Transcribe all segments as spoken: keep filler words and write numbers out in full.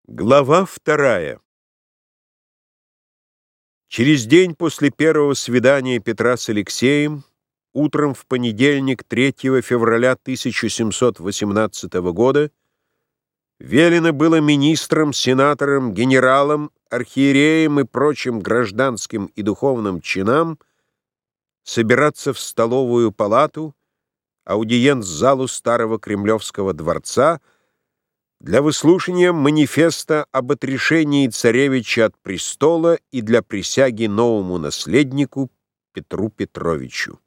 Глава вторая. Через день после первого свидания Петра с Алексеем, утром в понедельник, третьего февраля тысяча семьсот восемнадцатого года, велено было министрам, сенаторам, генералам, архиереям и прочим гражданским и духовным чинам собираться в столовую палату, аудиенц-залу старого Кремлевского дворца, для выслушивания манифеста об отрешении царевича от престола и для присяги новому наследнику Петру Петровичу.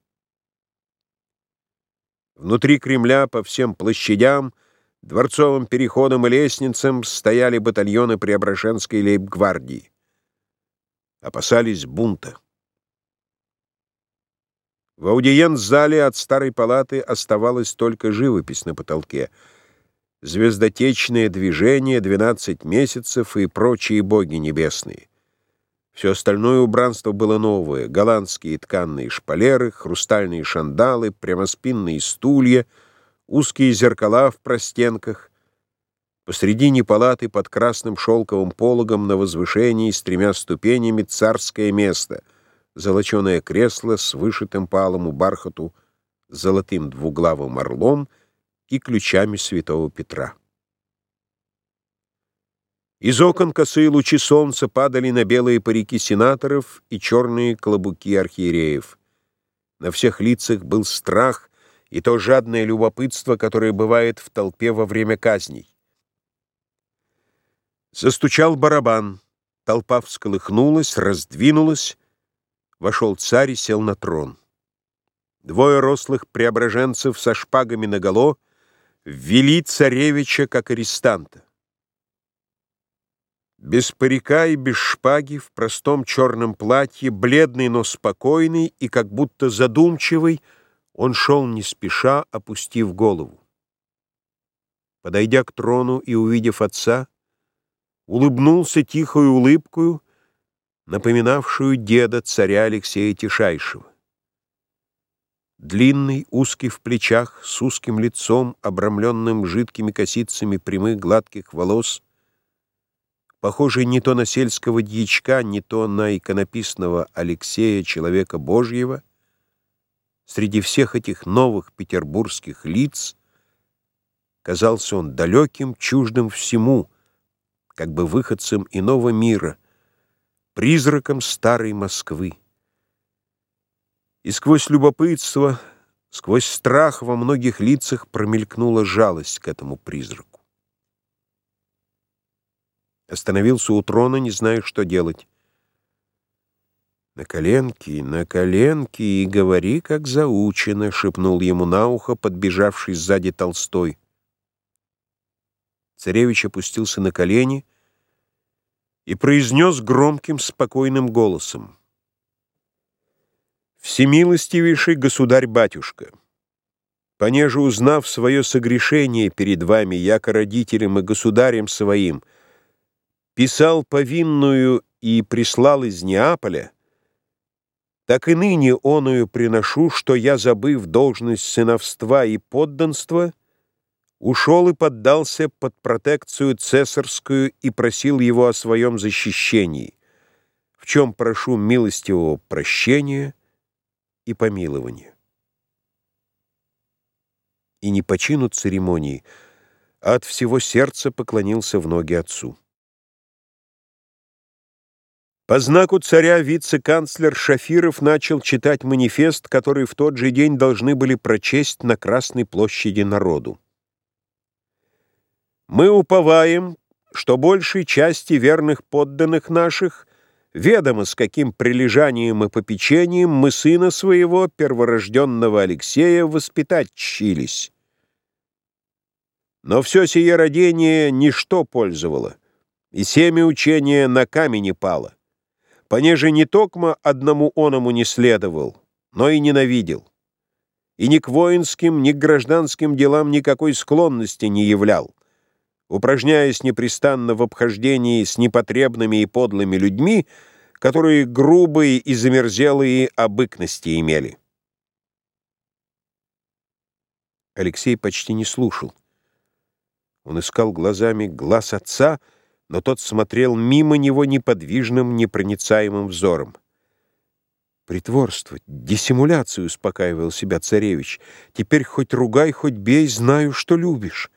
Внутри Кремля по всем площадям, дворцовым переходам и лестницам стояли батальоны Преображенской лейб-гвардии. Опасались бунта. В аудиенц-зале от старой палаты оставалась только живопись на потолке, звездотечное движение, двенадцать месяцев и прочие боги небесные. Все остальное убранство было новое: голландские тканные шпалеры, хрустальные шандалы, прямоспинные стулья, узкие зеркала в простенках. Посредине палаты под красным шелковым пологом на возвышении с тремя ступенями царское место, золоченое кресло с вышитым по алому бархату золотым двуглавым орлом и ключами святого Петра. Из окон косые лучи солнца падали на белые парики сенаторов и черные клобуки архиереев. На всех лицах был страх и то жадное любопытство, которое бывает в толпе во время казней. Застучал барабан, толпа всколыхнулась, раздвинулась, вошел царь и сел на трон. Двое рослых преображенцев со шпагами наголо ввели царевича как арестанта. Без парика и без шпаги, в простом черном платье, бледный, но спокойный и как будто задумчивый, он шел не спеша, опустив голову. Подойдя к трону и увидев отца, улыбнулся тихою улыбкою, напоминавшую деда царя Алексея Тишайшего. Длинный, узкий в плечах, с узким лицом, обрамленным жидкими косицами прямых гладких волос, похожий не то на сельского дьячка, не то на иконописного Алексея, человека Божьего, среди всех этих новых петербургских лиц казался он далеким, чуждым всему, как бы выходцем иного мира, призраком старой Москвы. И сквозь любопытство, сквозь страх во многих лицах промелькнула жалость к этому призраку. Остановился у трона, не зная, что делать. «На коленки, на коленки и говори, как заучено», — шепнул ему на ухо подбежавший сзади Толстой. Царевич опустился на колени и произнес громким, спокойным голосом: «Всемилостивейший государь-батюшка, понеже, узнав свое согрешение перед вами, яко родителем и государем своим, писал повинную и прислал из Неаполя, так и ныне оную приношу, что я, забыв должность сыновства и подданства, ушел и поддался под протекцию цесарскую и просил его о своем защищении, в чем прошу милостивого прощения и помилования». И не по чину церемонии, а от всего сердца поклонился в ноги отцу. По знаку царя вице-канцлер Шафиров начал читать манифест, который в тот же день должны были прочесть на Красной площади народу. «Мы уповаем, что большей части верных подданных наших ведомо, с каким прилежанием и попечением мы сына своего, перворожденного Алексея, воспитать тщились. Но все сие родение ничто пользовало, и семя учения на камени пало, понеже не токмо одному оному не следовал, но и ненавидел, и ни к воинским, ни к гражданским делам никакой склонности не являл, упражняясь непрестанно в обхождении с непотребными и подлыми людьми, которые грубые и замерзелые обыкности имели». Алексей почти не слушал. Он искал глазами глаз отца, но тот смотрел мимо него неподвижным, непроницаемым взором. «Притворство, диссимуляцию», — успокаивал себя царевич. «Теперь хоть ругай, хоть бей, знаю, что любишь».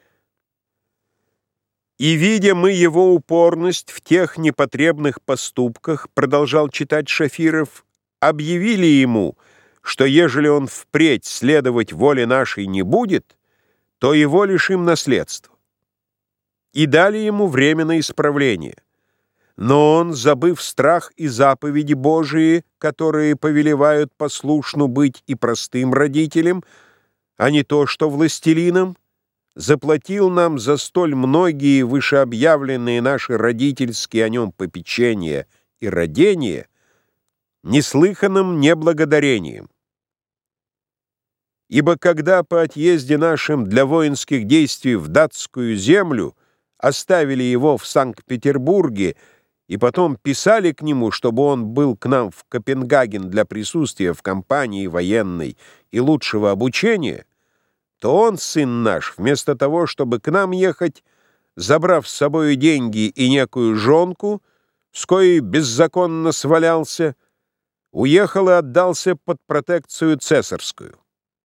«И, видя мы его упорность в тех непотребных поступках, — продолжал читать Шафиров, — объявили ему, что ежели он впредь следовать воле нашей не будет, то его лишим наследства. И дали ему время на исправление. Но он, забыв страх и заповеди Божии, которые повелевают послушну быть и простым родителям, а не то, что властелинам, заплатил нам за столь многие вышеобъявленные наши родительские о нем попечения и родения неслыханным неблагодарением. Ибо когда по отъезде нашим для воинских действий в датскую землю оставили его в Санкт-Петербурге и потом писали к нему, чтобы он был к нам в Копенгаген для присутствия в кампании военной и лучшего обучения, то он, сын наш, вместо того, чтобы к нам ехать, забрав с собою деньги и некую жонку, с коей беззаконно свалялся, уехал и отдался под протекцию цесарскую.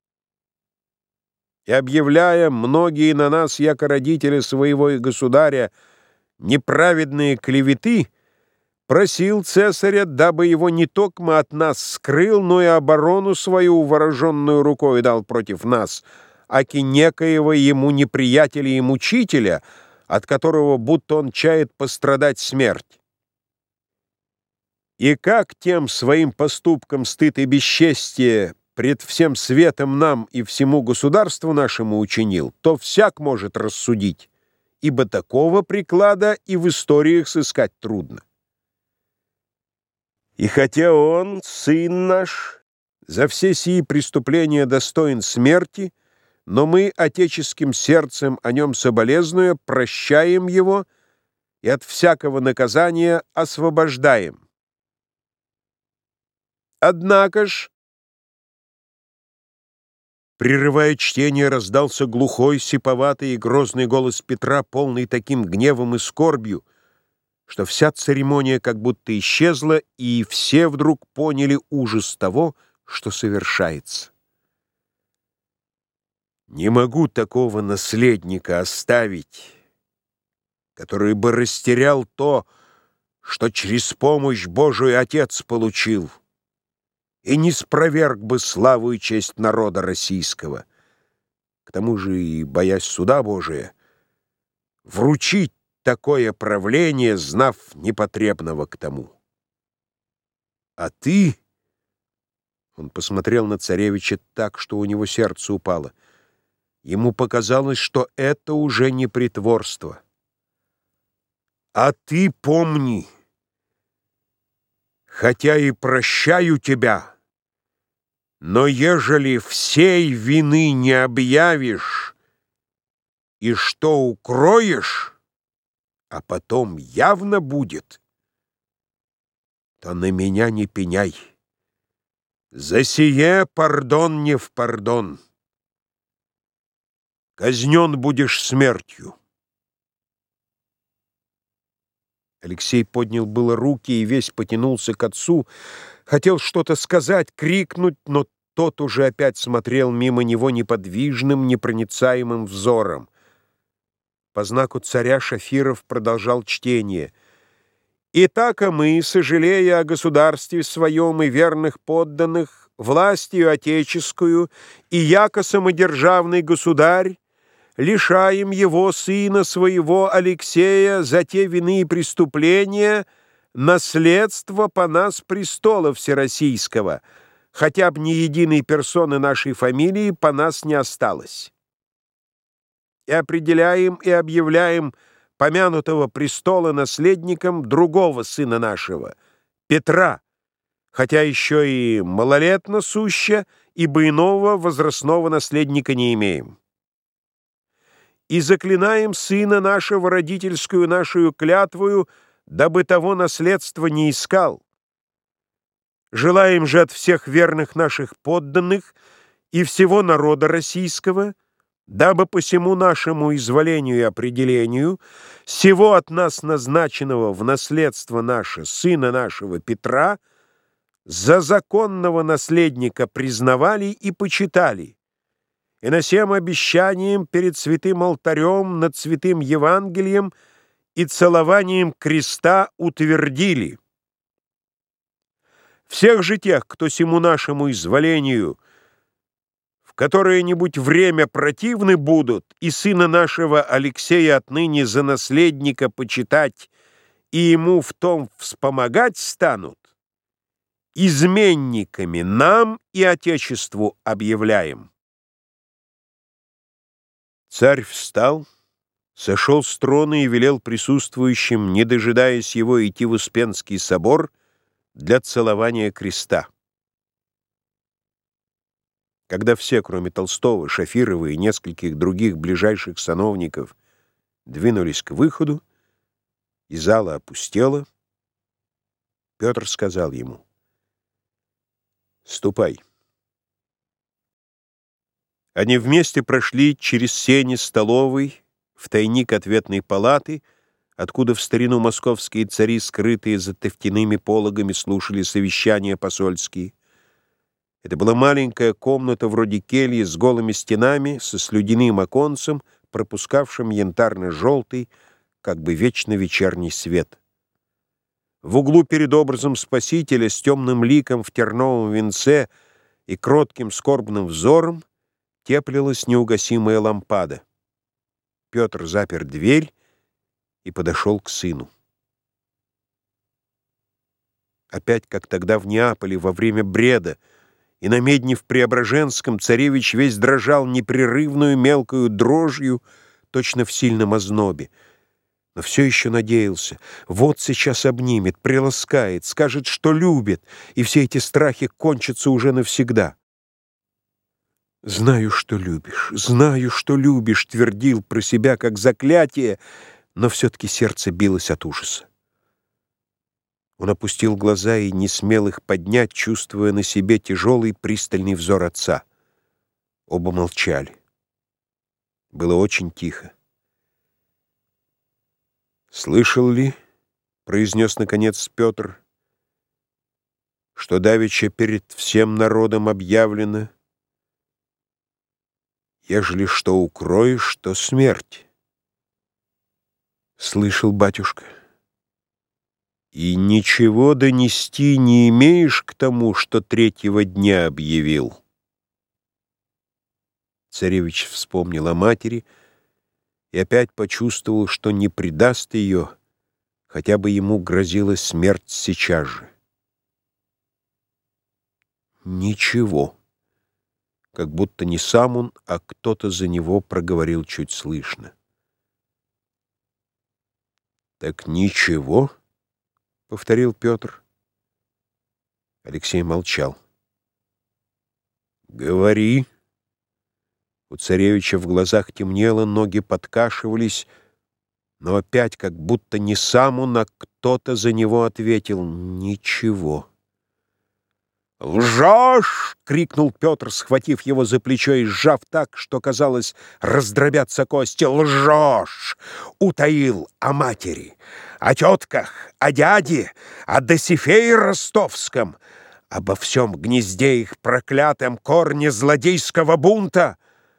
И, объявляя многие на нас, яко родители своего и государя, неправедные клеветы, просил цесаря, дабы его не токмо от нас скрыл, но и оборону свою вооруженную рукой дал против нас, аки некоего ему неприятеля и мучителя, от которого будто он чает пострадать смерть. И как тем своим поступкам стыд и бесчестие пред всем светом нам и всему государству нашему учинил, то всяк может рассудить, ибо такого приклада и в историях сыскать трудно. И хотя он, сын наш, за все сии преступления достоин смерти, но мы, отеческим сердцем о нем соболезнуя, прощаем его и от всякого наказания освобождаем. Однако ж, прерывая чтение, раздался глухой, сиповатый и грозный голос Петра, полный таким гневом и скорбью, что вся церемония как будто исчезла, и все вдруг поняли ужас того, что совершается. «Не могу такого наследника оставить, который бы растерял то, что через помощь Божию отец получил, и не спроверг бы славу и честь народа российского. К тому же, и боясь суда Божия, вручить такое правление, знав непотребного к тому. А ты...» Он посмотрел на царевича так, что у него сердце упало. Ему показалось, что это уже не притворство. «А ты помни, хотя и прощаю тебя, но ежели всей вины не объявишь и что укроешь, а потом явно будет, то на меня не пеняй. За сие пардон не в пардон. Казнен будешь смертью». Алексей поднял было руки и весь потянулся к отцу, хотел что-то сказать, крикнуть, но тот уже опять смотрел мимо него неподвижным, непроницаемым взором. По знаку царя Шафиров продолжал чтение. «Итак, а мы, сожалея о государстве своем и верных подданных, властью отеческую и яко самодержавный государь, лишаем его, сына своего Алексея, за те вины и преступления наследства по нас престола всероссийского, хотя б ни единой персоны нашей фамилии по нас не осталось. И определяем и объявляем помянутого престола наследником другого сына нашего, Петра, хотя еще и малолетно суще, ибо иного возрастного наследника не имеем. И заклинаем сына нашего родительскую нашу клятвою, дабы того наследства не искал. Желаем же от всех верных наших подданных и всего народа российского, дабы по всему нашему изволению и определению сего от нас назначенного в наследство наше сына нашего Петра за законного наследника признавали и почитали, и на сем обещанием перед святым алтарем над святым Евангелием и целованием креста утвердили. Всех же тех, кто сему нашему изволению в которое-нибудь время противны будут, и сына нашего Алексея отныне за наследника почитать и ему в том вспомогать станут, изменниками нам и Отечеству объявляем. Царь встал, сошел с трона и велел присутствующим, не дожидаясь его, идти в Успенский собор для целования креста. Когда все, кроме Толстого, Шафирова и нескольких других ближайших сановников, двинулись к выходу, и зала опустела, Петр сказал ему: «Ступай». Они вместе прошли через сени столовой в тайник ответной палаты, откуда в старину московские цари, скрытые за тефтяными пологами, слушали совещания посольские. Это была маленькая комната вроде кельи с голыми стенами, со слюдяным оконцем, пропускавшим янтарно-желтый, как бы вечно вечерний свет. В углу перед образом Спасителя с темным ликом в терновом венце и кротким скорбным взором теплилась неугасимая лампада. Петр запер дверь и подошел к сыну. Опять, как тогда в Неаполе во время бреда, и на медне в Преображенском царевич весь дрожал непрерывную мелкую дрожью, точно в сильном ознобе. Но все еще надеялся. Вот сейчас обнимет, приласкает, скажет, что любит, и все эти страхи кончатся уже навсегда. «Знаю, что любишь, знаю, что любишь», — твердил про себя как заклятие, но все-таки сердце билось от ужаса. Он опустил глаза и не смел их поднять, чувствуя на себе тяжелый пристальный взор отца. Оба молчали. Было очень тихо. «Слышал ли, — произнес наконец Петр, — что давеча перед всем народом объявлено: ежели что укроешь, то смерть?» «Слышал, батюшка». «И ничего донести не имеешь к тому, что третьего дня объявил?» Царевич вспомнил о матери и опять почувствовал, что не предаст ее, хотя бы ему грозила смерть сейчас же. «Ничего», как будто не сам он, а кто-то за него проговорил чуть слышно. «Так ничего?» — повторил Петр. Алексей молчал. «Говори». У царевича в глазах темнело, ноги подкашивались, но опять, как будто не сам он, а кто-то за него ответил: «Ничего». «Лжешь!» — крикнул Петр, схватив его за плечо и сжав так, что, казалось, раздробятся кости. «Лжешь! Утаил о матери, о тетках, о дяде, о Досифее Ростовском, обо всем гнезде их проклятом, корне злодейского бунта».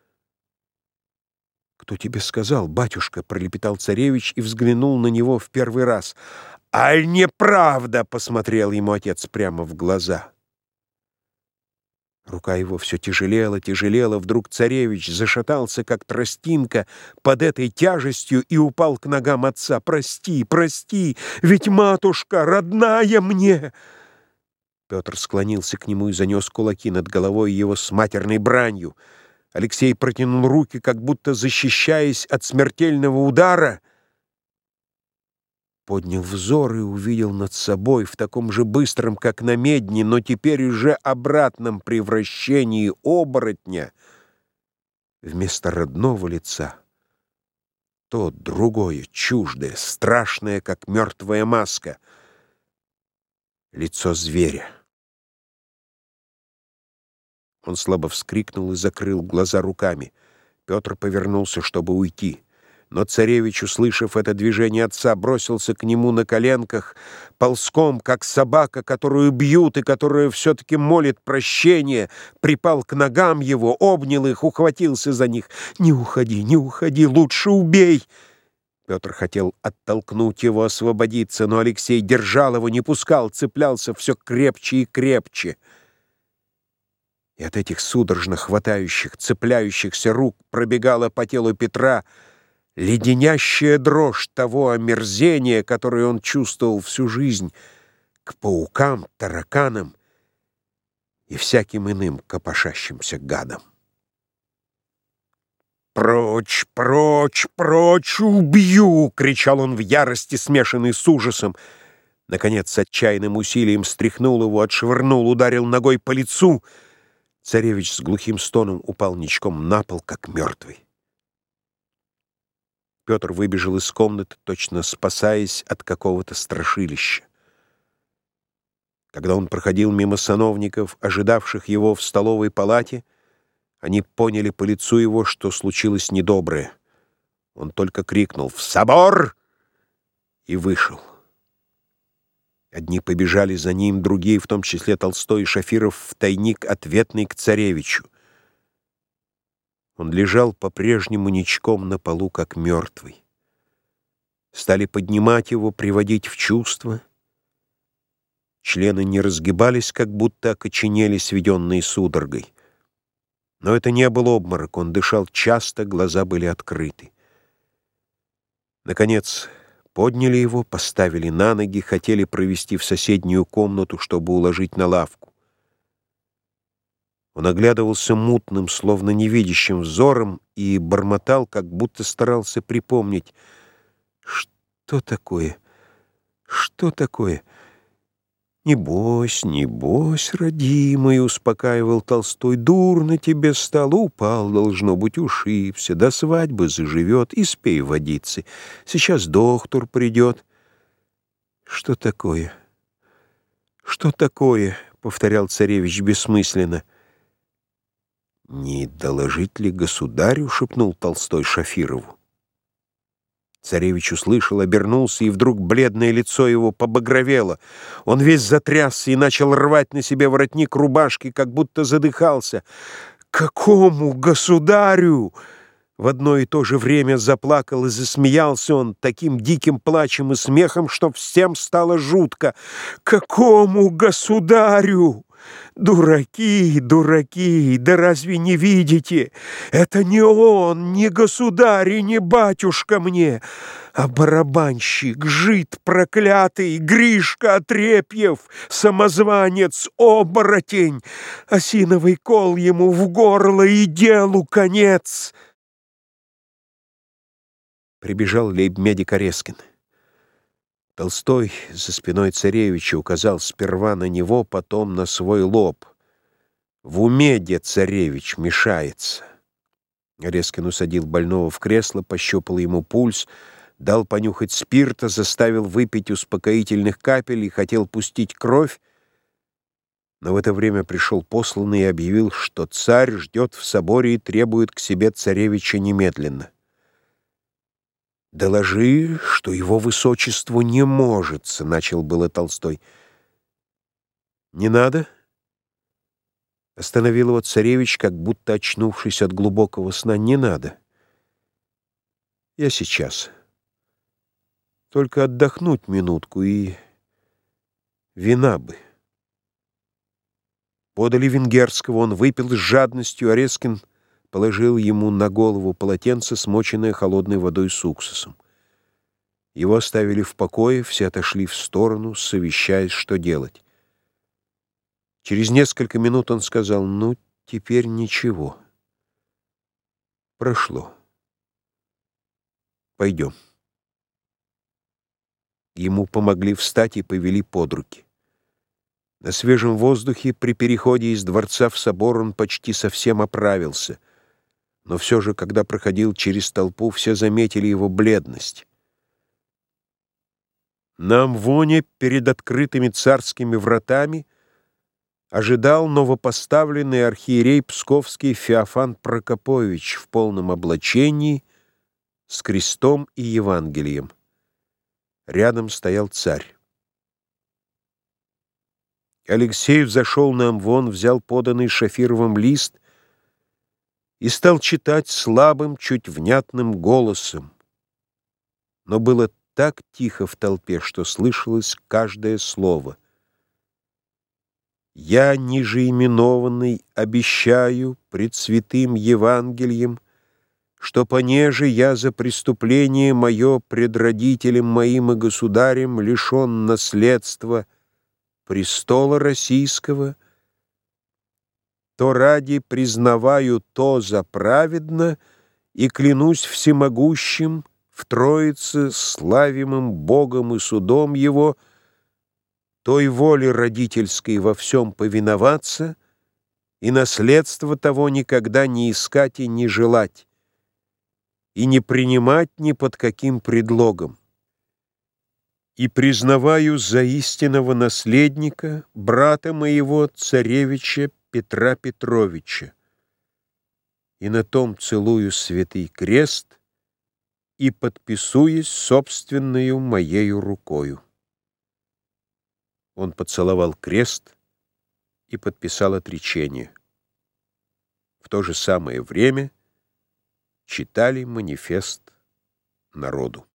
«Кто тебе сказал, батюшка?» — пролепетал царевич и взглянул на него в первый раз. «Аль неправда!» — посмотрел ему отец прямо в глаза. Рука его все тяжелела, тяжелела. Вдруг царевич зашатался, как тростинка, под этой тяжестью и упал к ногам отца. «Прости, прости, ведь матушка родная мне!» Петр склонился к нему и занес кулаки над головой его с матерной бранью. Алексей протянул руки, как будто защищаясь от смертельного удара, поднял взор и увидел над собой в таком же быстром, как на медне, но теперь уже обратном превращении оборотня вместо родного лица то другое, чуждое, страшное, как мертвая маска, лицо зверя. Он слабо вскрикнул и закрыл глаза руками. Петр повернулся, чтобы уйти. Но царевич, услышав это движение отца, бросился к нему на коленках, ползком, как собака, которую бьют и которая все-таки молит прощения, припал к ногам его, обнял их, ухватился за них. «Не уходи, не уходи, лучше убей!» Петр хотел оттолкнуть его, освободиться, но Алексей держал его, не пускал, цеплялся все крепче и крепче. И от этих судорожно хватающих, цепляющихся рук пробегала по телу Петра леденящая дрожь того омерзения, которое он чувствовал всю жизнь к паукам, тараканам и всяким иным копошащимся гадам. «Прочь, прочь, прочь, убью!» — кричал он в ярости, смешанной с ужасом. Наконец, с отчаянным усилием стряхнул его, отшвырнул, ударил ногой по лицу. Царевич с глухим стоном упал ничком на пол, как мертвый. Петр выбежал из комнаты, точно спасаясь от какого-то страшилища. Когда он проходил мимо сановников, ожидавших его в столовой палате, они поняли по лицу его, что случилось недоброе. Он только крикнул «В собор!» и вышел. Одни побежали за ним, другие, в том числе Толстой и Шафиров, в тайник ответный к царевичу. Он лежал по-прежнему ничком на полу, как мертвый. Стали поднимать его, приводить в чувство. Члены не разгибались, как будто окоченели, сведенные судорогой. Но это не был обморок, он дышал часто, глаза были открыты. Наконец подняли его, поставили на ноги, хотели провести в соседнюю комнату, чтобы уложить на лавку. Он оглядывался мутным, словно невидящим взором и бормотал, как будто старался припомнить, что такое, что такое. «Не бойся, не бойся, родимый», — успокаивал Толстой, — «дурно тебе стало, упал, должно быть, ушибся, до свадьбы заживет, и спей водиться. Сейчас доктор придет». «Что такое? Что такое?» — повторял царевич бессмысленно. «Не доложить ли государю?» — шепнул Толстой Шафирову. Царевич услышал, обернулся, и вдруг бледное лицо его побагровело. Он весь затрясся и начал рвать на себе воротник рубашки, как будто задыхался. «Какому государю?» В одно и то же время заплакал и засмеялся он таким диким плачем и смехом, что всем стало жутко. «Какому государю? Дураки, дураки, да разве не видите? Это не он, не государь и не батюшка мне, а барабанщик, жид проклятый, Гришка Отрепьев, самозванец, оборотень. Осиновый кол ему в горло и делу конец». Прибежал лейб-медик Орескин. Толстой за спиной царевича указал сперва на него, потом на свой лоб. «В уме, дед царевич, мешается». Орескин усадил больного в кресло, пощупал ему пульс, дал понюхать спирта, заставил выпить успокоительных капель и хотел пустить кровь, но в это время пришел посланный и объявил, что царь ждет в соборе и требует к себе царевича немедленно. «Доложи, что его высочеству не может», — начал было Толстой. «Не надо?» — остановил его царевич, как будто очнувшись от глубокого сна. «Не надо. Я сейчас. Только отдохнуть минутку и вина бы». Подали венгерского, он выпил с жадностью, Орескин положил ему на голову полотенце, смоченное холодной водой с уксусом. Его оставили в покое, все отошли в сторону, совещаясь, что делать. Через несколько минут он сказал: «Ну, теперь ничего. Прошло. Пойдем». Ему помогли встать и повели под руки. На свежем воздухе при переходе из дворца в собор он почти совсем оправился. Но все же, когда проходил через толпу, все заметили его бледность. На Амвоне перед открытыми царскими вратами ожидал новопоставленный архиерей Псковский Феофан Прокопович в полном облачении, с крестом и Евангелием. Рядом стоял царь. Алексей взошел на амвон, взял поданный Шафировым лист и стал читать слабым, чуть внятным голосом. Но было так тихо в толпе, что слышалось каждое слово. «Я, нижеименованный, обещаю пред святым Евангелием, что понеже я за преступление мое пред родителем моим и государем лишен наследства престола российского, то ради признаваю то за праведно и клянусь всемогущим в Троице, славимым Богом и судом Его, той воле родительской во всем повиноваться и наследство того никогда не искать и не желать, и не принимать ни под каким предлогом. И признаваю за истинного наследника брата моего, царевича Петра Петровича, и на том целую святый крест и подписуюсь собственною моею рукою». Он поцеловал крест и подписал отречение. В то же самое время читали манифест народу.